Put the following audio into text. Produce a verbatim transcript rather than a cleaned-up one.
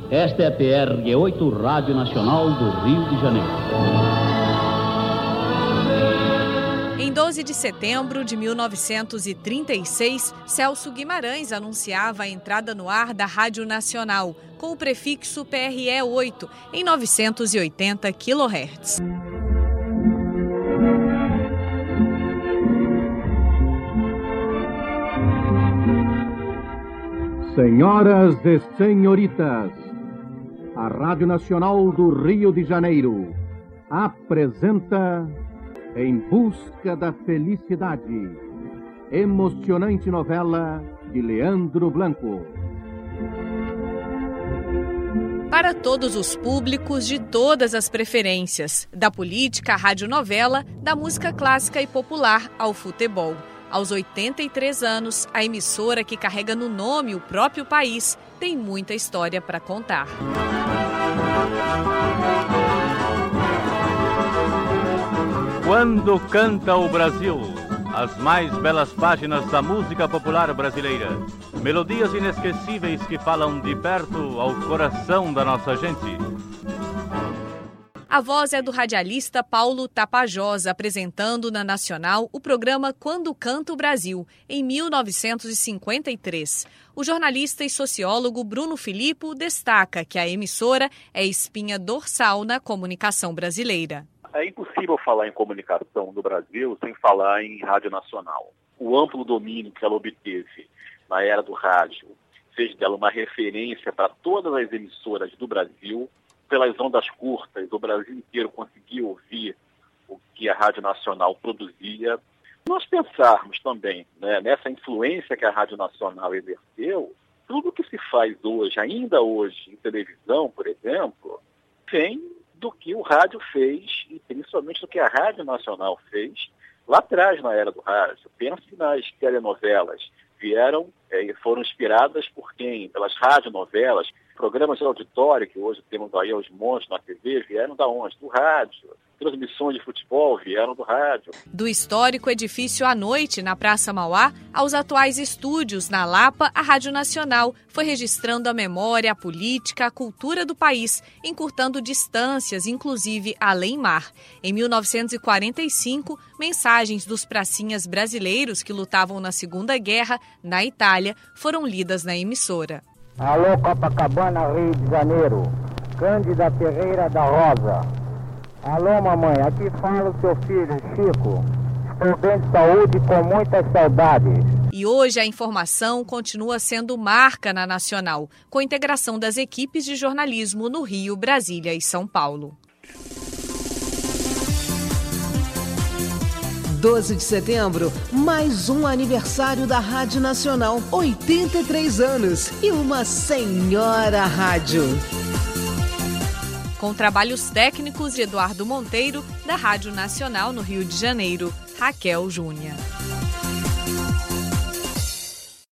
Esta é a P R oito, Rádio Nacional do Rio de Janeiro. Em doze de setembro de mil novecentos e trinta e seis, Celso Guimarães anunciava a entrada no ar da Rádio Nacional, com o prefixo P R E oito, em novecentos e oitenta quilohertz. Senhoras e senhoritas, a Rádio Nacional do Rio de Janeiro apresenta Em Busca da Felicidade, emocionante novela de Leandro Blanco. Para todos os públicos de todas as preferências, da política à radionovela, da música clássica e popular ao futebol. Aos oitenta e três anos, a emissora que carrega no nome o próprio país tem muita história para contar. Quando canta o Brasil, as mais belas páginas da música popular brasileira. Melodias inesquecíveis que falam de perto ao coração da nossa gente. A voz é do radialista Paulo Tapajós, apresentando na Nacional o programa Quando Canta o Brasil, em mil novecentos e cinquenta e três. O jornalista e sociólogo Bruno Filippo destaca que a emissora é espinha dorsal na comunicação brasileira. É impossível falar em comunicação no Brasil sem falar em rádio nacional. O amplo domínio que ela obteve na era do rádio fez dela uma referência para todas as emissoras do Brasil. Pelas ondas curtas, o Brasil inteiro conseguiu ouvir o que a Rádio Nacional produzia. Nós pensarmos também, né, nessa influência que a Rádio Nacional exerceu, tudo que se faz hoje, ainda hoje, em televisão, por exemplo, vem do que o rádio fez e principalmente do que a Rádio Nacional fez lá atrás, na era do rádio. Pense nas telenovelas. Vieram e é, foram inspiradas por quem? Pelas radionovelas. Programas de auditório, que hoje temos aí aos montes na T V, vieram da onde? Do rádio. Transmissões de futebol vieram do rádio. Do histórico edifício à noite, na Praça Mauá, aos atuais estúdios na Lapa, a Rádio Nacional foi registrando a memória, a política, a cultura do país, encurtando distâncias, inclusive além-mar. Em mil novecentos e quarenta e cinco, mensagens dos pracinhas brasileiros que lutavam na Segunda Guerra, na Itália, foram lidas na emissora. Alô, Copacabana, Rio de Janeiro. Cândida Ferreira da Rosa. Alô, mamãe, aqui fala o seu filho, Chico. Estou bem de saúde com muitas saudades. E hoje a informação continua sendo marca na Nacional, com a integração das equipes de jornalismo no Rio, Brasília e São Paulo. doze de setembro, mais um aniversário da Rádio Nacional. oitenta e três anos e uma senhora rádio. Com trabalhos técnicos de Eduardo Monteiro, da Rádio Nacional no Rio de Janeiro, Raquel Júnior.